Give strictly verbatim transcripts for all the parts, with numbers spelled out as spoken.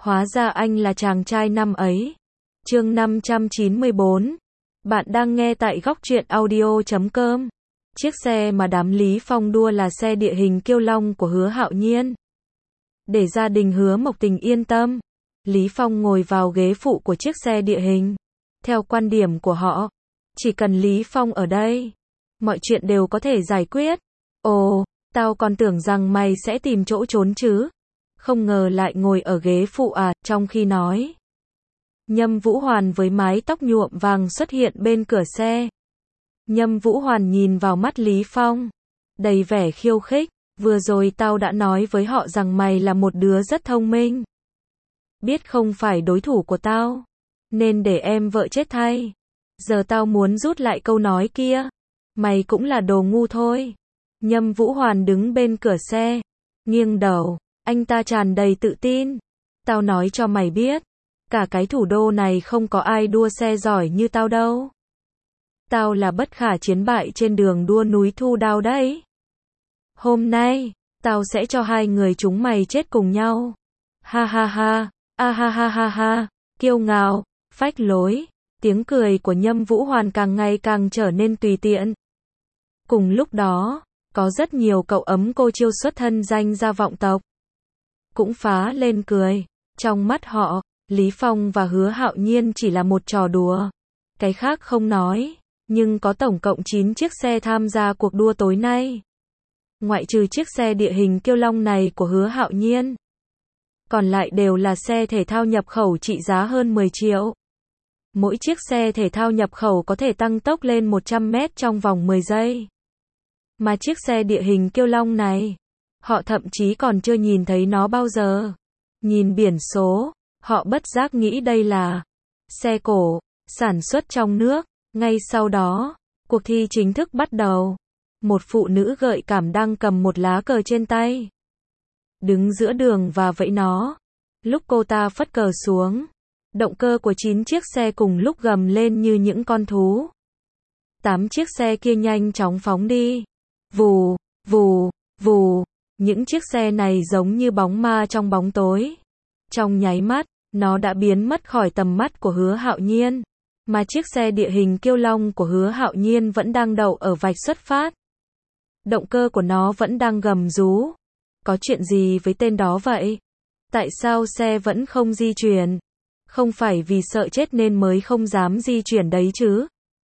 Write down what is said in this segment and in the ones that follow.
Hóa ra anh là chàng trai năm ấy. Chương năm trăm chín mươi bốn. Bạn đang nghe tại góc truyện audio chấm com. Chiếc xe mà đám Lý Phong đua là xe địa hình Kiêu Long của Hứa Hạo Nhiên. Để gia đình Hứa Mộc Tình yên tâm, Lý Phong ngồi vào ghế phụ của chiếc xe địa hình. Theo quan điểm của họ, chỉ cần Lý Phong ở đây, mọi chuyện đều có thể giải quyết. Ồ, tao còn tưởng rằng mày sẽ tìm chỗ trốn chứ. Không ngờ lại ngồi ở ghế phụ à, trong khi nói. Nhâm Vũ Hoàn với mái tóc nhuộm vàng xuất hiện bên cửa xe. Nhâm Vũ Hoàn nhìn vào mắt Lý Phong, đầy vẻ khiêu khích. Vừa rồi tao đã nói với họ rằng mày là một đứa rất thông minh. Biết không phải đối thủ của tao, nên để em vợ chết thay. Giờ tao muốn rút lại câu nói kia. Mày cũng là đồ ngu thôi. Nhâm Vũ Hoàn đứng bên cửa xe, nghiêng đầu, anh ta tràn đầy tự tin. Tao nói cho mày biết, cả cái thủ đô này không có ai đua xe giỏi như tao đâu. Tao là bất khả chiến bại trên đường đua núi Thu Đao đấy. Hôm nay, tao sẽ cho hai người chúng mày chết cùng nhau. Ha ha ha, a ha ha ha ha, kiêu ngạo, phách lối. Tiếng cười của Nhâm Vũ Hoàn càng ngày càng trở nên tùy tiện. Cùng lúc đó, có rất nhiều cậu ấm cô chiêu xuất thân danh gia vọng tộc cũng phá lên cười. Trong mắt họ, Lý Phong và Hứa Hạo Nhiên chỉ là một trò đùa. Cái khác không nói, nhưng có tổng cộng chín chiếc xe tham gia cuộc đua tối nay. Ngoại trừ chiếc xe địa hình Kiêu Long này của Hứa Hạo Nhiên, còn lại đều là xe thể thao nhập khẩu trị giá hơn mười triệu. Mỗi chiếc xe thể thao nhập khẩu có thể tăng tốc lên một trăm mét trong vòng mười giây. Mà chiếc xe địa hình Kiêu Long này, họ thậm chí còn chưa nhìn thấy nó bao giờ. Nhìn biển số, họ bất giác nghĩ đây là xe cổ, sản xuất trong nước. Ngay sau đó, cuộc thi chính thức bắt đầu. Một phụ nữ gợi cảm đang cầm một lá cờ trên tay, đứng giữa đường và vẫy nó. Lúc cô ta phất cờ xuống, động cơ của chín chiếc xe cùng lúc gầm lên như những con thú. Tám chiếc xe kia nhanh chóng phóng đi. Vù, vù, vù. Những chiếc xe này giống như bóng ma trong bóng tối. Trong nháy mắt, nó đã biến mất khỏi tầm mắt của Hứa Hạo Nhiên. Mà chiếc xe địa hình Kiêu Long của Hứa Hạo Nhiên vẫn đang đậu ở vạch xuất phát. Động cơ của nó vẫn đang gầm rú. Có chuyện gì với tên đó vậy? Tại sao xe vẫn không di chuyển? Không phải vì sợ chết nên mới không dám di chuyển đấy chứ?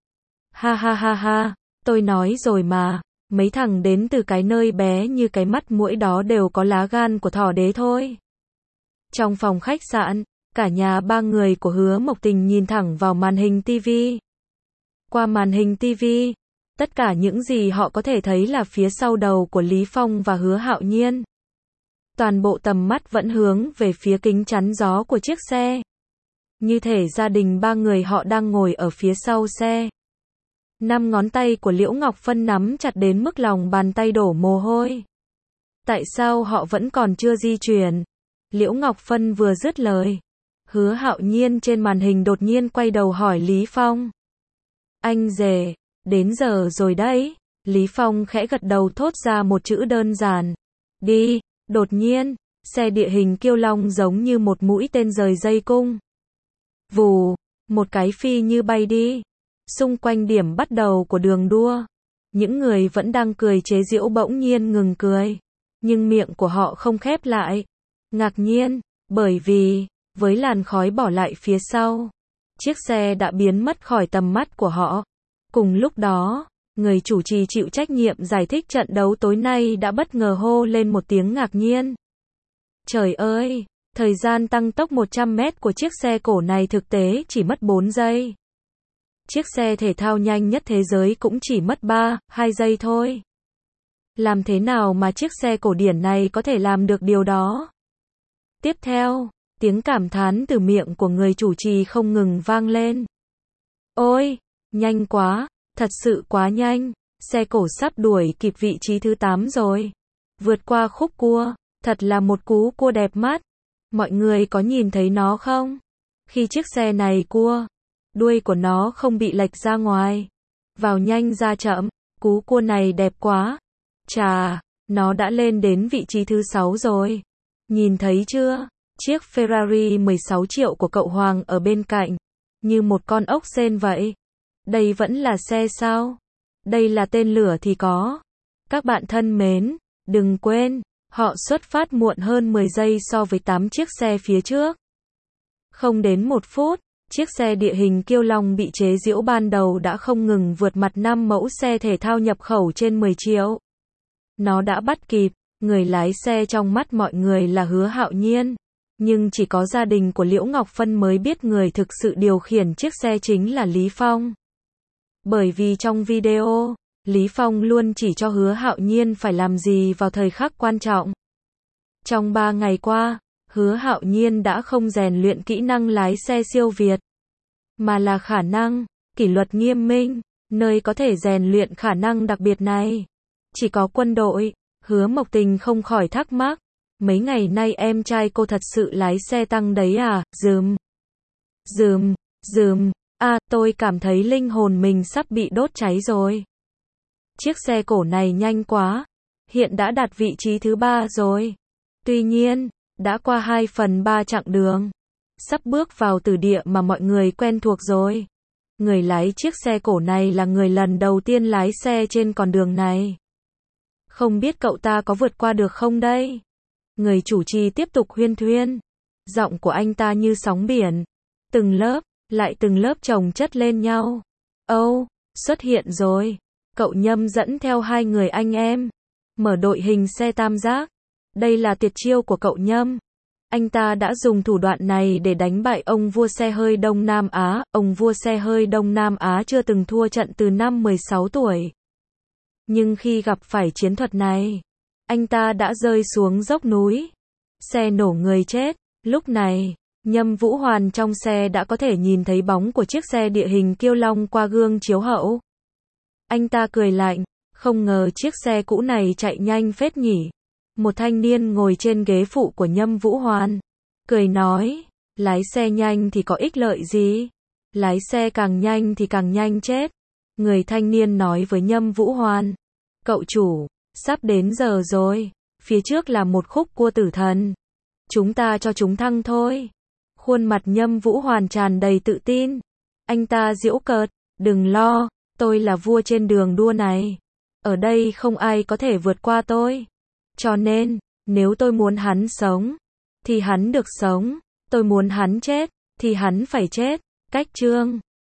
Ha ha ha ha, tôi nói rồi mà, mấy thằng đến từ cái nơi bé như cái mắt muỗi đó đều có lá gan của thỏ đế thôi. Trong phòng khách sạn, cả nhà ba người của Hứa Mộc Tình nhìn thẳng vào màn hình tivi. Qua màn hình tivi, tất cả những gì họ có thể thấy là phía sau đầu của Lý Phong và Hứa Hạo Nhiên. Toàn bộ tầm mắt vẫn hướng về phía kính chắn gió của chiếc xe. Như thể gia đình ba người họ đang ngồi ở phía sau xe. Năm ngón tay của Liễu Ngọc Phân nắm chặt đến mức lòng bàn tay đổ mồ hôi. Tại sao họ vẫn còn chưa di chuyển? Liễu Ngọc Phân vừa dứt lời, Hứa Hạo Nhiên trên màn hình đột nhiên quay đầu hỏi Lý Phong. Anh rể, đến giờ rồi đấy. Lý Phong khẽ gật đầu thốt ra một chữ đơn giản. Đi. Đột nhiên, xe địa hình Kiêu Long giống như một mũi tên rời dây cung. Vù, một cái phi như bay đi. Xung quanh điểm bắt đầu của đường đua, những người vẫn đang cười chế giễu bỗng nhiên ngừng cười. Nhưng miệng của họ không khép lại. Ngạc nhiên, bởi vì, với làn khói bỏ lại phía sau, chiếc xe đã biến mất khỏi tầm mắt của họ. Cùng lúc đó, người chủ trì chịu trách nhiệm giải thích trận đấu tối nay đã bất ngờ hô lên một tiếng ngạc nhiên. Trời ơi, thời gian tăng tốc một trăm mét của chiếc xe cổ này thực tế chỉ mất bốn giây. Chiếc xe thể thao nhanh nhất thế giới cũng chỉ mất ba, hai giây thôi. Làm thế nào mà chiếc xe cổ điển này có thể làm được điều đó? Tiếp theo, tiếng cảm thán từ miệng của người chủ trì không ngừng vang lên. Ôi, nhanh quá, thật sự quá nhanh, xe cổ sắp đuổi kịp vị trí thứ tám rồi. Vượt qua khúc cua, thật là một cú cua đẹp mắt. Mọi người có nhìn thấy nó không? Khi chiếc xe này cua, đuôi của nó không bị lệch ra ngoài. Vào nhanh ra chậm, cú cua này đẹp quá. Chà, nó đã lên đến vị trí thứ sáu rồi. Nhìn thấy chưa? Chiếc Ferrari mười sáu triệu của cậu Hoàng ở bên cạnh, như một con ốc sên vậy. Đây vẫn là xe sao? Đây là tên lửa thì có. Các bạn thân mến, đừng quên, họ xuất phát muộn hơn mười giây so với tám chiếc xe phía trước. Không đến một phút, chiếc xe địa hình Kiêu Long bị chế giễu ban đầu đã không ngừng vượt mặt năm mẫu xe thể thao nhập khẩu trên mười triệu. Nó đã bắt kịp, người lái xe trong mắt mọi người là Hứa Hạo Nhiên. Nhưng chỉ có gia đình của Liễu Ngọc Phân mới biết người thực sự điều khiển chiếc xe chính là Lý Phong. Bởi vì trong video, Lý Phong luôn chỉ cho Hứa Hạo Nhiên phải làm gì vào thời khắc quan trọng. Trong ba ngày qua, Hứa Hạo Nhiên đã không rèn luyện kỹ năng lái xe siêu việt, mà là khả năng, kỷ luật nghiêm minh, nơi có thể rèn luyện khả năng đặc biệt này. Chỉ có quân đội. Hứa Mộc Tình không khỏi thắc mắc. Mấy ngày nay em trai cô thật sự lái xe tăng đấy à? Dùm. Dùm. Dùm. À, tôi cảm thấy linh hồn mình sắp bị đốt cháy rồi. Chiếc xe cổ này nhanh quá. Hiện đã đạt vị trí thứ ba rồi. Tuy nhiên, đã qua hai phần ba chặng đường. Sắp bước vào tử địa mà mọi người quen thuộc rồi. Người lái chiếc xe cổ này là người lần đầu tiên lái xe trên con đường này. Không biết cậu ta có vượt qua được không đây? Người chủ trì tiếp tục huyên thuyên. Giọng của anh ta như sóng biển. Từng lớp, lại từng lớp chồng chất lên nhau. Âu, oh, xuất hiện rồi. Cậu Nhâm dẫn theo hai người anh em. Mở đội hình xe tam giác. Đây là tuyệt chiêu của cậu Nhâm. Anh ta đã dùng thủ đoạn này để đánh bại ông vua xe hơi Đông Nam Á. Ông vua xe hơi Đông Nam Á chưa từng thua trận từ năm mười sáu tuổi. Nhưng khi gặp phải chiến thuật này, anh ta đã rơi xuống dốc núi. Xe nổ người chết. Lúc này, Nhâm Vũ Hoàn trong xe đã có thể nhìn thấy bóng của chiếc xe địa hình Kiêu Long qua gương chiếu hậu. Anh ta cười lạnh, không ngờ chiếc xe cũ này chạy nhanh phết nhỉ. Một thanh niên ngồi trên ghế phụ của Nhâm Vũ Hoàn, cười nói, lái xe nhanh thì có ích lợi gì? Lái xe càng nhanh thì càng nhanh chết. Người thanh niên nói với Nhâm Vũ Hoàn, cậu chủ, sắp đến giờ rồi, phía trước là một khúc cua tử thần. Chúng ta cho chúng thăng thôi. Khuôn mặt Nhâm Vũ Hoàn tràn đầy tự tin. Anh ta giễu cợt, đừng lo, tôi là vua trên đường đua này. Ở đây không ai có thể vượt qua tôi. Cho nên, nếu tôi muốn hắn sống, thì hắn được sống. Tôi muốn hắn chết, thì hắn phải chết. Cách chương